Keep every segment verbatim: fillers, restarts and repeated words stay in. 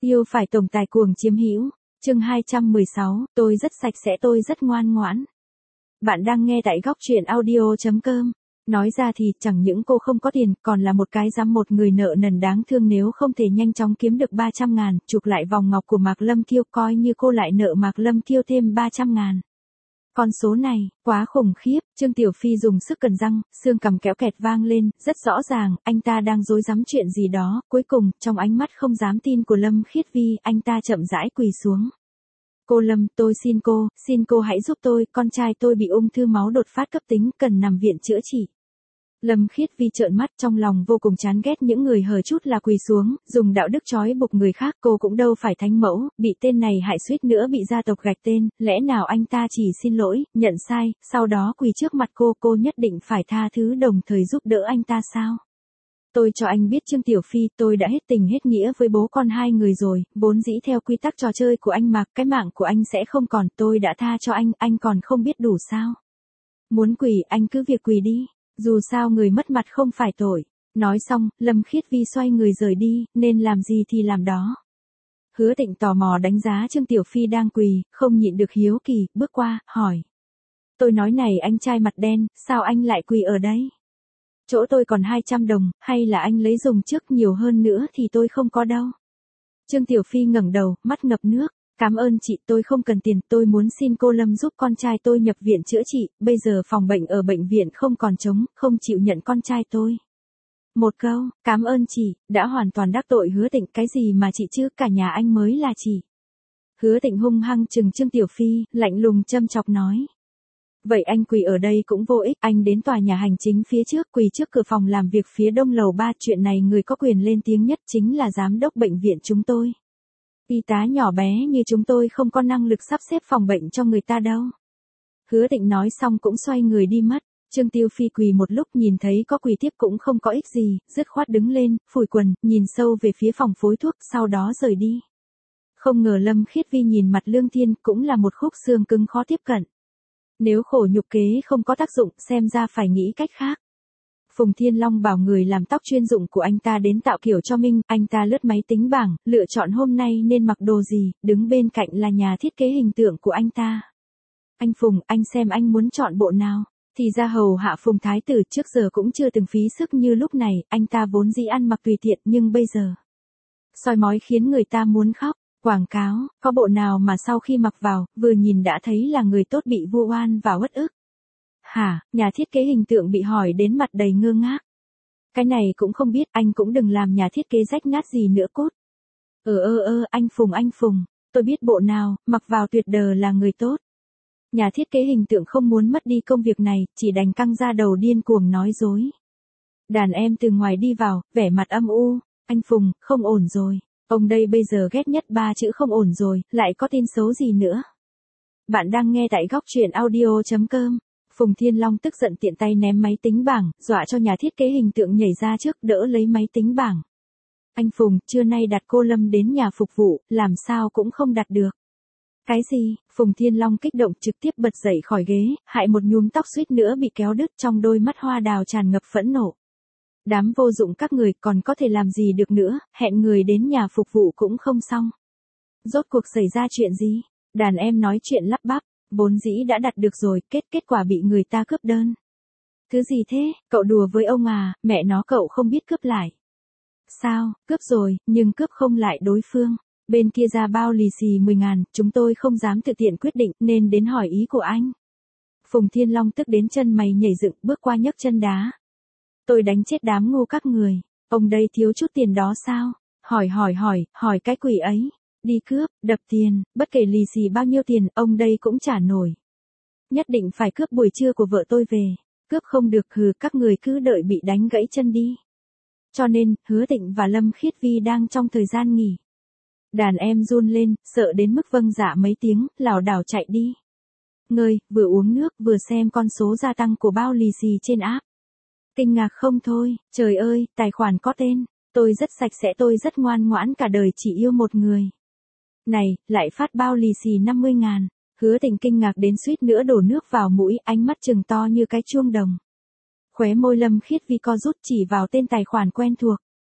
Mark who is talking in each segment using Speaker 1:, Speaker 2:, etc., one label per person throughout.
Speaker 1: Yêu phải tổng tài cuồng chiếm hữu. Chương hai trăm mười sáu, tôi rất sạch sẽ, tôi rất ngoan ngoãn. Bạn đang nghe tại góc truyện audio chấm com. Nói ra thì chẳng những cô không có tiền, còn là một cái dám một người nợ nần đáng thương nếu không thể nhanh chóng kiếm được ba trăm ngàn, chụp lại vòng ngọc của Mạc Lâm Kiêu, coi như cô lại nợ Mạc Lâm Kiêu thêm ba trăm ngàn. Con số này, quá khủng khiếp, Trương Tiểu Phi dùng sức cần răng, xương cằm kéo kẹt vang lên, rất rõ ràng, anh ta đang rối rắm chuyện gì đó, cuối cùng, trong ánh mắt không dám tin của Lâm Khiết Vi, anh ta chậm rãi quỳ xuống. Cô Lâm, tôi xin cô, xin cô hãy giúp tôi, con trai tôi bị ung thư máu đột phát cấp tính, cần nằm viện chữa trị. Lâm Khiết Vi trợn mắt, trong lòng vô cùng chán ghét những người hờ chút là quỳ xuống, dùng đạo đức trói buộc người khác, cô cũng đâu phải thánh mẫu, bị tên này hại suýt nữa bị gia tộc gạch tên, lẽ nào anh ta chỉ xin lỗi, nhận sai, sau đó quỳ trước mặt cô, cô nhất định phải tha thứ đồng thời giúp đỡ anh ta sao? Tôi cho anh biết Trương Tiểu Phi, tôi đã hết tình hết nghĩa với bố con hai người rồi, vốn dĩ theo quy tắc trò chơi của anh Mạc, cái mạng của anh sẽ không còn, tôi đã tha cho anh, anh còn không biết đủ sao? Muốn quỳ, anh cứ việc quỳ đi. Dù sao người mất mặt không phải tội. Nói xong, Lâm Khiết Vi xoay người rời đi, nên làm gì thì làm đó. Hứa Tịnh tò mò đánh giá Trương Tiểu Phi đang quỳ, không nhịn được hiếu kỳ, bước qua, hỏi. Tôi nói này anh trai mặt đen, sao anh lại quỳ ở đây? Chỗ tôi còn hai trăm đồng, hay là anh lấy dùng trước, nhiều hơn nữa thì tôi không có đâu. Trương Tiểu Phi ngẩng đầu, mắt ngập nước. Cảm ơn chị, tôi không cần tiền, tôi muốn xin cô Lâm giúp con trai tôi nhập viện chữa trị, bây giờ phòng bệnh ở bệnh viện không còn trống, không chịu nhận con trai tôi. Một câu, cảm ơn chị, đã hoàn toàn đắc tội Hứa Tịnh, cái gì mà chị chứ, cả nhà anh mới là chị. Hứa Tịnh hung hăng trừng Trương Tiểu Phi, lạnh lùng châm chọc nói. Vậy anh quỳ ở đây cũng vô ích, anh đến tòa nhà hành chính phía trước, quỳ trước cửa phòng làm việc phía đông lầu ba, chuyện này người có quyền lên tiếng nhất chính là giám đốc bệnh viện chúng tôi. Y tá nhỏ bé như chúng tôi không có năng lực sắp xếp phòng bệnh cho người ta đâu. Hứa Tịnh nói xong cũng xoay người đi mất. Trương Tiểu Phi quỳ một lúc, nhìn thấy có quỳ tiếp cũng không có ích gì, dứt khoát đứng lên, phủi quần, nhìn sâu về phía phòng phối thuốc, sau đó rời đi. Không ngờ Lâm Khiết Vi nhìn mặt Lương Thiên cũng là một khúc xương cứng khó tiếp cận. Nếu khổ nhục kế không có tác dụng, xem ra phải nghĩ cách khác. Phùng Thiên Long bảo người làm tóc chuyên dụng của anh ta đến tạo kiểu cho Minh, anh ta lướt máy tính bảng, lựa chọn hôm nay nên mặc đồ gì, đứng bên cạnh là nhà thiết kế hình tượng của anh ta. Anh Phùng, anh xem anh muốn chọn bộ nào? Thì ra hầu hạ Phùng Thái Tử trước giờ cũng chưa từng phí sức như lúc này, anh ta vốn dĩ ăn mặc tùy tiện nhưng bây giờ soi mói khiến người ta muốn khóc. Quảng cáo, có bộ nào mà sau khi mặc vào, vừa nhìn đã thấy là người tốt bị vu oan và uất ức. Hả, nhà thiết kế hình tượng bị hỏi đến mặt đầy ngơ ngác. Cái này cũng không biết, anh cũng đừng làm nhà thiết kế rách nát gì nữa cốt. Ờ ơ ơ, anh Phùng anh Phùng, tôi biết bộ nào, mặc vào tuyệt đờ là người tốt. Nhà thiết kế hình tượng không muốn mất đi công việc này, chỉ đành căng ra đầu điên cuồng nói dối. Đàn em từ ngoài đi vào, vẻ mặt âm u, anh Phùng, không ổn rồi. Ông đây bây giờ ghét nhất ba chữ không ổn rồi, lại có tin xấu gì nữa. Bạn đang nghe tại góc truyện audio chấm com. Phùng Thiên Long tức giận tiện tay ném máy tính bảng, dọa cho nhà thiết kế hình tượng nhảy ra trước đỡ lấy máy tính bảng. Anh Phùng, trưa nay đặt cô Lâm đến nhà phục vụ, làm sao cũng không đặt được. Cái gì? Phùng Thiên Long kích động trực tiếp bật dậy khỏi ghế, hại một nhúm tóc suýt nữa bị kéo đứt, trong đôi mắt hoa đào tràn ngập phẫn nộ. Đám vô dụng các người còn có thể làm gì được nữa, hẹn người đến nhà phục vụ cũng không xong. Rốt cuộc xảy ra chuyện gì? Đàn em nói chuyện lắp bắp, vốn dĩ đã đặt được rồi, kết kết quả bị người ta cướp đơn. Thứ gì thế, cậu đùa với ông à, mẹ nó cậu không biết cướp lại. Sao, cướp rồi, nhưng cướp không lại đối phương. Bên kia ra bao lì xì mười ngàn, chúng tôi không dám tự tiện quyết định nên đến hỏi ý của anh. Phùng Thiên Long tức đến chân mày nhảy dựng, bước qua nhấc chân đá. Tôi đánh chết đám ngu các người, ông đây thiếu chút tiền đó sao? Hỏi hỏi hỏi, hỏi cái quỷ ấy. Đi cướp, đập tiền, bất kể lì xì bao nhiêu tiền, ông đây cũng trả nổi. Nhất định phải cướp buổi trưa của vợ tôi về. Cướp không được, hừ, các người cứ đợi bị đánh gãy chân đi. Cho nên, Hứa Tịnh và Lâm Khiết Vi đang trong thời gian nghỉ. Đàn em run lên, sợ đến mức vâng dạ mấy tiếng, lảo đảo chạy đi. Ngơi, vừa uống nước vừa xem con số gia tăng của bao lì xì trên app. Kinh ngạc không thôi, trời ơi, tài khoản có tên. Tôi rất sạch sẽ, tôi rất ngoan ngoãn, cả đời chỉ yêu một người. Này, lại phát bao lì xì năm mươi ngàn. Hứa Tịnh kinh ngạc đến suýt nữa đổ nước vào mũi, ánh mắt trừng to như cái chuông đồng. Khóe môi Lâm Khiết Vi co rút chỉ vào tên tài khoản quen thuộc.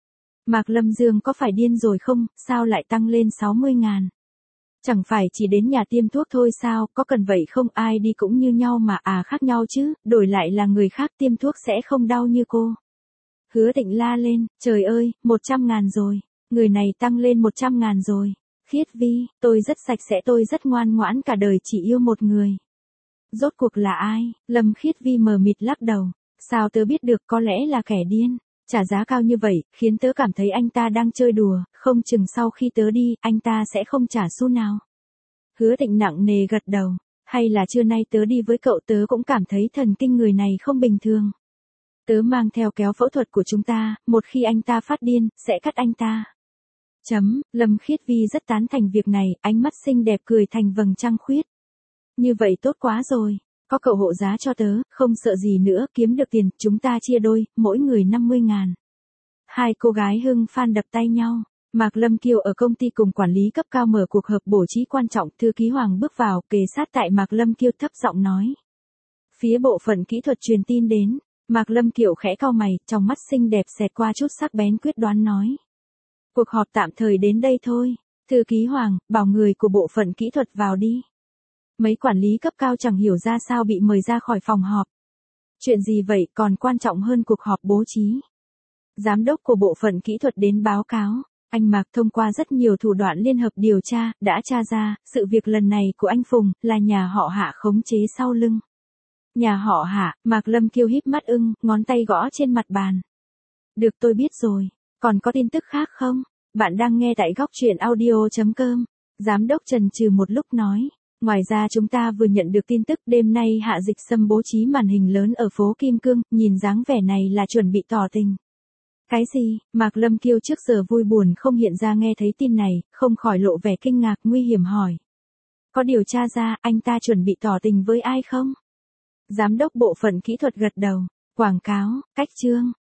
Speaker 1: Mạc Lâm Dương có phải điên rồi không, sao lại tăng lên sáu mươi ngàn? Chẳng phải chỉ đến nhà tiêm thuốc thôi sao, có cần vậy không, ai đi cũng như nhau mà, à khác nhau chứ, đổi lại là người khác tiêm thuốc sẽ không đau như cô. Hứa Tịnh la lên, trời ơi, một trăm ngàn rồi, người này tăng lên một trăm ngàn rồi. Khiết Vi, tôi rất sạch sẽ, tôi rất ngoan ngoãn, cả đời chỉ yêu một người. Rốt cuộc là ai? Lâm Khiết Vi mờ mịt lắc đầu. Sao tớ biết được, có lẽ là kẻ điên. Trả giá cao như vậy, khiến tớ cảm thấy anh ta đang chơi đùa, không chừng sau khi tớ đi, anh ta sẽ không trả xu nào. Hứa Tịnh nặng nề gật đầu. Hay là trưa nay tớ đi với cậu, tớ cũng cảm thấy thần kinh người này không bình thường. Tớ mang theo kéo phẫu thuật của chúng ta, một khi anh ta phát điên, sẽ cắt anh ta. Chấm, Lâm Khiết Vi rất tán thành việc này, ánh mắt xinh đẹp cười thành vầng trăng khuyết. Như vậy tốt quá rồi, có cậu hộ giá cho tớ, không sợ gì nữa, kiếm được tiền, chúng ta chia đôi, mỗi người năm mươi ngàn. Hai cô gái hưng phan đập tay nhau, Mạc Lâm Kiều ở công ty cùng quản lý cấp cao mở cuộc họp bổ trí quan trọng, thư ký Hoàng bước vào, kề sát tại Mạc Lâm Kiều thấp giọng nói. Phía bộ phận kỹ thuật truyền tin đến, Mạc Lâm Kiều khẽ cau mày, trong mắt xinh đẹp xẹt qua chút sắc bén quyết đoán nói. Cuộc họp tạm thời đến đây thôi, thư ký Hoàng, bảo người của bộ phận kỹ thuật vào đi. Mấy quản lý cấp cao chẳng hiểu ra sao bị mời ra khỏi phòng họp. Chuyện gì vậy, còn quan trọng hơn cuộc họp bố trí. Giám đốc của bộ phận kỹ thuật đến báo cáo, anh Mạc thông qua rất nhiều thủ đoạn liên hợp điều tra, đã tra ra, sự việc lần này của anh Phùng, là nhà họ Hạ khống chế sau lưng. Nhà họ Hạ, Mạc Lâm Kiều híp mắt ưng, ngón tay gõ trên mặt bàn. Được, tôi biết rồi, còn có tin tức khác không? Bạn đang nghe tại góc truyện audio chấm com. Giám đốc chần chừ một lúc nói. Ngoài ra chúng ta vừa nhận được tin tức đêm nay Hạ Dịch Sâm bố trí màn hình lớn ở phố Kim Cương, nhìn dáng vẻ này là chuẩn bị tỏ tình. Cái gì? Mạc Lâm Kiều trước giờ vui buồn không hiện ra nghe thấy tin này, không khỏi lộ vẻ kinh ngạc nguy hiểm hỏi. Có điều tra ra anh ta chuẩn bị tỏ tình với ai không? Giám đốc bộ phận kỹ thuật gật đầu. Quảng cáo, cách chương.